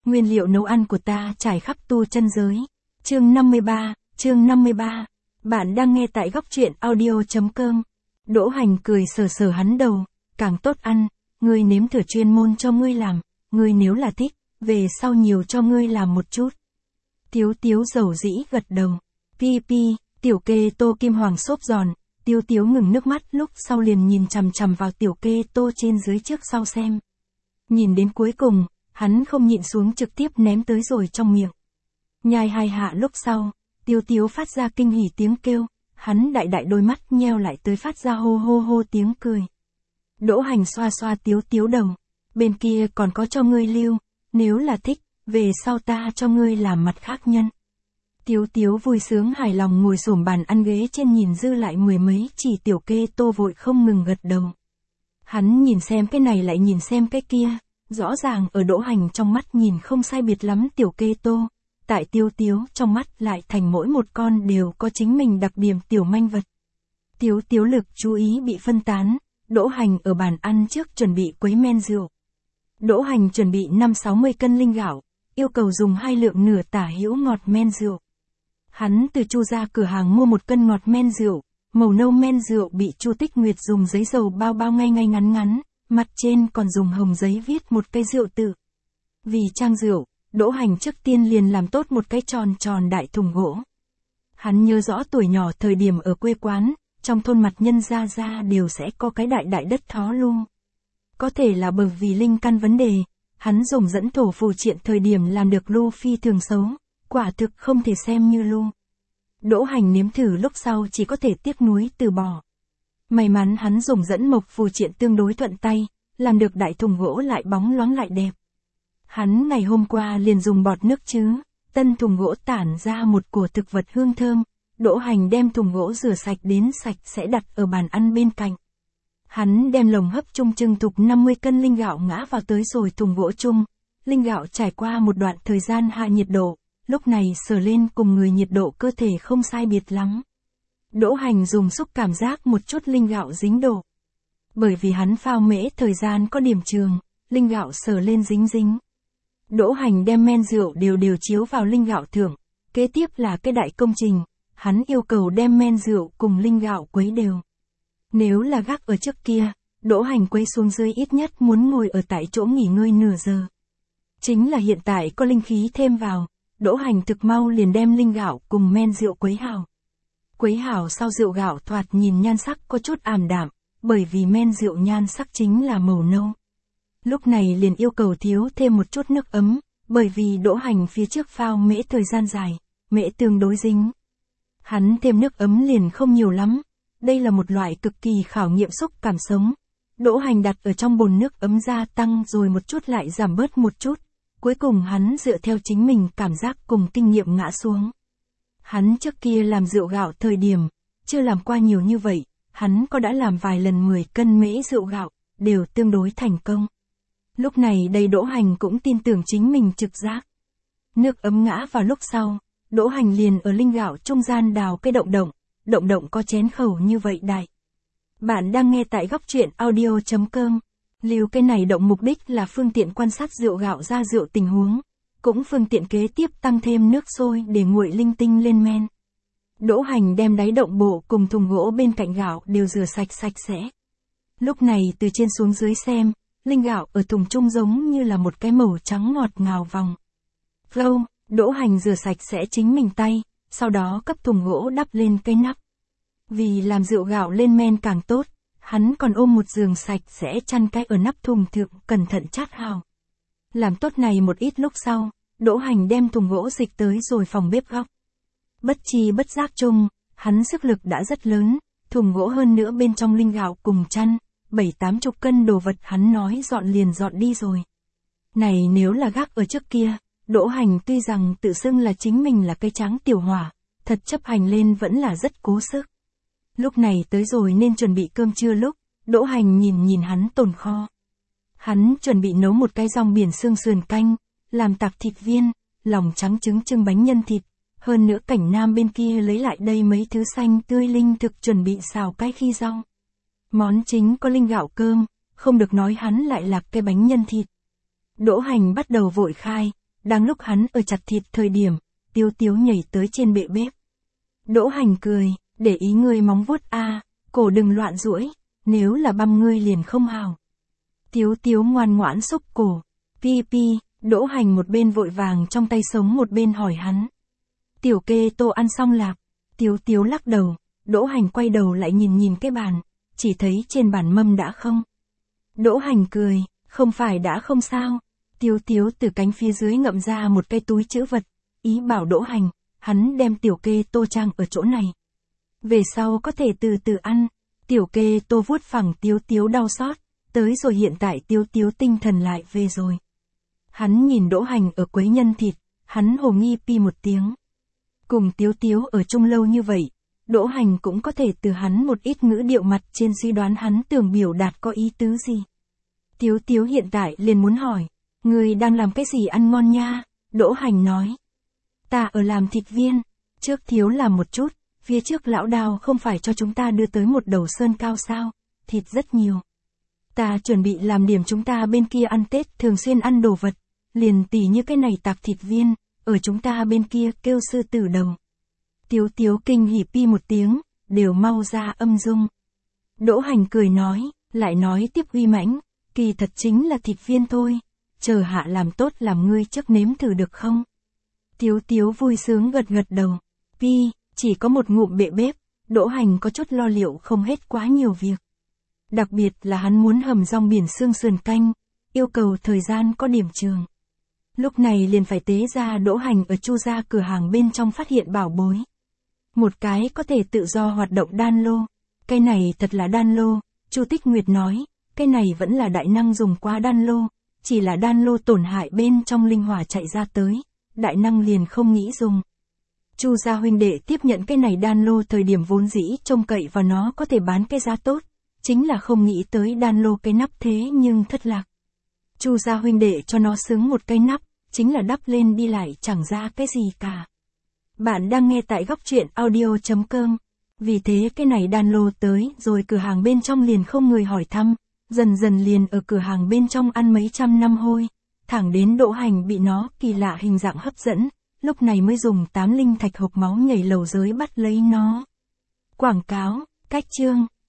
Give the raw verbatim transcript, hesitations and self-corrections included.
Nguyên liệu nấu ăn của ta trải khắp tu chân giới. Chương năm mươi ba, chương năm mươi ba. Bạn đang nghe tại góc truyện audio.com. Đỗ Hành cười sờ sờ hắn đầu, càng tốt ăn, ngươi nếm thử chuyên môn cho ngươi làm, ngươi nếu là thích, về sau nhiều cho ngươi làm một chút. Tiếu Tiếu dầu dĩ gật đầu. Pi pi, tiểu kê tô kim hoàng xốp giòn, Tiếu Tiếu ngừng nước mắt lúc sau liền nhìn chằm chằm vào tiểu kê tô trên dưới trước sau xem. Nhìn đến cuối cùng, hắn không nhịn xuống trực tiếp ném tới rồi trong miệng. Nhai hai hạ lúc sau, Tiếu Tiếu phát ra kinh hỉ tiếng kêu, hắn đại đại đôi mắt nheo lại tới phát ra hô hô hô tiếng cười. Đỗ Hành xoa xoa Tiếu Tiếu đầu, bên kia còn có cho ngươi lưu, nếu là thích, về sau ta cho ngươi làm mặt khác nhân. Tiếu Tiếu vui sướng hài lòng ngồi xổm bàn ăn ghế trên nhìn dư lại mười mấy chỉ tiểu kê tô vội không ngừng gật đầu. Hắn nhìn xem cái này lại nhìn xem cái kia, rõ ràng ở Đỗ Hành trong mắt nhìn không sai biệt lắm tiểu kê tô, tại Tiếu Tiếu trong mắt lại thành mỗi một con đều có chính mình đặc điểm tiểu manh vật. Tiếu Tiếu lực chú ý bị phân tán, Đỗ Hành ở bàn ăn trước chuẩn bị quấy men rượu. Đỗ Hành chuẩn bị năm sáu mươi cân linh gạo, yêu cầu dùng hai lượng nửa tả hữu ngọt men rượu. Hắn từ Chu ra cửa hàng mua một cân ngọt men rượu, màu nâu men rượu bị Chu Tích Nguyệt dùng giấy dầu bao bao ngay ngay ngắn ngắn, mặt trên còn dùng hồng giấy viết một cây rượu tự. Vì trang rượu, Đỗ Hành trước tiên liền làm tốt một cái tròn tròn đại thùng gỗ. Hắn nhớ rõ tuổi nhỏ thời điểm ở quê quán, trong thôn mặt nhân gia gia đều sẽ có cái đại đại đất thó lu. Có thể là bởi vì linh căn vấn đề, hắn dùng dẫn thổ phù triện thời điểm làm được lu phi thường xấu, quả thực không thể xem như lu. Đỗ Hành nếm thử lúc sau chỉ có thể tiếc nuối từ bỏ. May mắn hắn dùng dẫn mộc phù triện tương đối thuận tay, làm được đại thùng gỗ lại bóng loáng lại đẹp. Hắn ngày hôm qua liền dùng bọt nước chứ, tân thùng gỗ tản ra một cổ thực vật hương thơm, Đỗ Hành đem thùng gỗ rửa sạch đến sạch sẽ đặt ở bàn ăn bên cạnh. Hắn đem lồng hấp chung trưng thục năm mươi cân linh gạo ngã vào tới rồi thùng gỗ chung, linh gạo trải qua một đoạn thời gian hạ nhiệt độ, lúc này sờ lên cùng người nhiệt độ cơ thể không sai biệt lắm. Đỗ Hành dùng xúc cảm giác một chút linh gạo dính độ. Bởi vì hắn phao mễ thời gian có điểm trường, linh gạo sờ lên dính dính. Đỗ Hành đem men rượu đều đều chiếu vào linh gạo thưởng, kế tiếp là cái đại công trình, hắn yêu cầu đem men rượu cùng linh gạo quấy đều. Nếu là gác ở trước kia, Đỗ Hành quấy xuống dưới ít nhất muốn ngồi ở tại chỗ nghỉ ngơi nửa giờ. Chính là hiện tại có linh khí thêm vào, Đỗ Hành thực mau liền đem linh gạo cùng men rượu quấy hảo. Quấy hảo sau rượu gạo thoạt nhìn nhan sắc có chút ảm đạm, bởi vì men rượu nhan sắc chính là màu nâu. Lúc này liền yêu cầu thiếu thêm một chút nước ấm, bởi vì Đỗ Hành phía trước phao mễ thời gian dài, mễ tương đối dính. Hắn thêm nước ấm liền không nhiều lắm, đây là một loại cực kỳ khảo nghiệm xúc cảm sống. Đỗ Hành đặt ở trong bồn nước ấm gia tăng rồi một chút lại giảm bớt một chút, cuối cùng hắn dựa theo chính mình cảm giác cùng kinh nghiệm ngã xuống. Hắn trước kia làm rượu gạo thời điểm, chưa làm qua nhiều như vậy, hắn có đã làm vài lần mười cân mễ rượu gạo, đều tương đối thành công. Lúc này đây Đỗ Hành cũng tin tưởng chính mình trực giác. Nước ấm ngã vào lúc sau, Đỗ Hành liền ở linh gạo trung gian đào cái động động, động động có chén khẩu như vậy đại. Bạn đang nghe tại góc truyện audio.com. Lưu cái này động mục đích là phương tiện quan sát rượu gạo ra rượu tình huống, cũng phương tiện kế tiếp tăng thêm nước sôi để nguội linh tinh lên men. Đỗ Hành đem đáy động bộ cùng thùng gỗ bên cạnh gạo đều rửa sạch sạch sẽ. Lúc này từ trên xuống dưới xem, linh gạo ở thùng trung giống như là một cái màu trắng ngọt ngào vòng. Flow, Đỗ Hành rửa sạch sẽ chính mình tay, sau đó cấp thùng gỗ đắp lên cái nắp. Vì làm rượu gạo lên men càng tốt, hắn còn ôm một giường sạch sẽ chăn cái ở nắp thùng thượng cẩn thận chát hào. Làm tốt này một ít lúc sau, Đỗ Hành đem thùng gỗ dịch tới rồi phòng bếp góc. Bất chi bất giác chung, hắn sức lực đã rất lớn, thùng gỗ hơn nữa bên trong linh gạo cùng chăn, bảy tám chục cân đồ vật hắn nói dọn liền dọn đi rồi. Này nếu là gác ở trước kia, Đỗ Hành tuy rằng tự xưng là chính mình là cây tráng tiểu hỏa, thật chấp hành lên vẫn là rất cố sức. Lúc này tới rồi nên chuẩn bị cơm trưa lúc, Đỗ Hành nhìn nhìn hắn tồn kho. Hắn chuẩn bị nấu một cái rong biển xương sườn canh, làm tạc thịt viên, lòng trắng trứng trưng bánh nhân thịt, hơn nữa Cảnh Nam bên kia lấy lại đây mấy thứ xanh tươi linh thực chuẩn bị xào cái khi rong. Món chính có linh gạo cơm, không được nói hắn lại là cái bánh nhân thịt. Đỗ Hành bắt đầu vội khai, Đang lúc hắn ở chặt thịt thời điểm, Tiếu Tiếu nhảy tới trên bệ bếp. Đỗ Hành cười, để ý ngươi móng vuốt a, cổ đừng loạn duỗi, nếu là băm ngươi liền không hào. Tiếu Tiếu ngoan ngoãn xúc cổ. Pi pi, Đỗ Hành một bên vội vàng trong tay sống một bên hỏi hắn. Tiểu Kê Tô ăn xong lạc. Tiếu Tiếu lắc đầu, Đỗ Hành quay đầu lại nhìn nhìn cái bàn, chỉ thấy trên bàn mâm đã không. Đỗ Hành cười, không phải đã không sao. Tiếu Tiếu từ cánh phía dưới ngậm ra một cái túi trữ vật, ý bảo Đỗ Hành, hắn đem Tiểu Kê Tô trang ở chỗ này. Về sau có thể từ từ ăn. Tiểu Kê Tô vuốt phẳng Tiếu Tiếu đau xót, tới rồi hiện tại Tiếu Tiếu tinh thần lại về rồi. Hắn nhìn Đỗ Hành ở quấy nhân thịt, hắn hồ nghi pi một tiếng. Cùng Tiếu Tiếu ở chung lâu như vậy, Đỗ Hành cũng có thể từ hắn một ít ngữ điệu mặt trên suy đoán hắn tưởng biểu đạt có ý tứ gì. Tiếu Tiếu hiện tại liền muốn hỏi, người đang làm cái gì ăn ngon nha? Đỗ Hành nói. Ta ở làm thịt viên, trước thiếu làm một chút, phía trước lão Đào không phải cho chúng ta đưa tới một đầu sơn cao sao, thịt rất nhiều. Ta chuẩn bị làm điểm chúng ta bên kia ăn Tết thường xuyên ăn đồ vật, liền tỉ như cái này tạc thịt viên, ở chúng ta bên kia kêu sư tử đầu. Tiếu Tiếu kinh hỉ pi một tiếng, đều mau ra âm dung. Đỗ Hành cười nói, lại nói tiếp uy mãnh, kỳ thật chính là thịt viên thôi, chờ hạ làm tốt làm ngươi trước nếm thử được không? Tiếu Tiếu vui sướng gật gật đầu, pi, chỉ có một ngụm bệ bếp, Đỗ Hành có chút lo liệu không hết quá nhiều việc. Đặc biệt là hắn muốn hầm rong biển xương sườn canh, yêu cầu thời gian có điểm trường. Lúc này liền phải tế ra Đỗ Hành ở Chu gia cửa hàng bên trong phát hiện bảo bối. Một cái có thể tự do hoạt động đan lô. Cái này thật là đan lô, Chu Tích Nguyệt nói, cái này vẫn là đại năng dùng qua đan lô, chỉ là đan lô tổn hại bên trong linh hỏa chạy ra tới, đại năng liền không nghĩ dùng. Chu gia huynh đệ tiếp nhận cái này đan lô thời điểm vốn dĩ trông cậy vào nó có thể bán cái giá tốt, chính là không nghĩ tới đan lô cái nắp thế nhưng thất lạc. Chu gia huynh đệ cho nó xứng một cái nắp, chính là đắp lên đi lại chẳng ra cái gì cả. Bạn đang nghe tại góc truyện audio chấm com. Vì thế cái này đan lô tới rồi cửa hàng bên trong liền không người hỏi thăm, dần dần liền ở cửa hàng bên trong ăn mấy trăm năm hôi, thẳng đến Đỗ Hành bị nó kỳ lạ hình dạng hấp dẫn, lúc này mới dùng tám linh thạch hộp máu nhảy lầu giới bắt lấy nó. Quảng cáo, cách chương.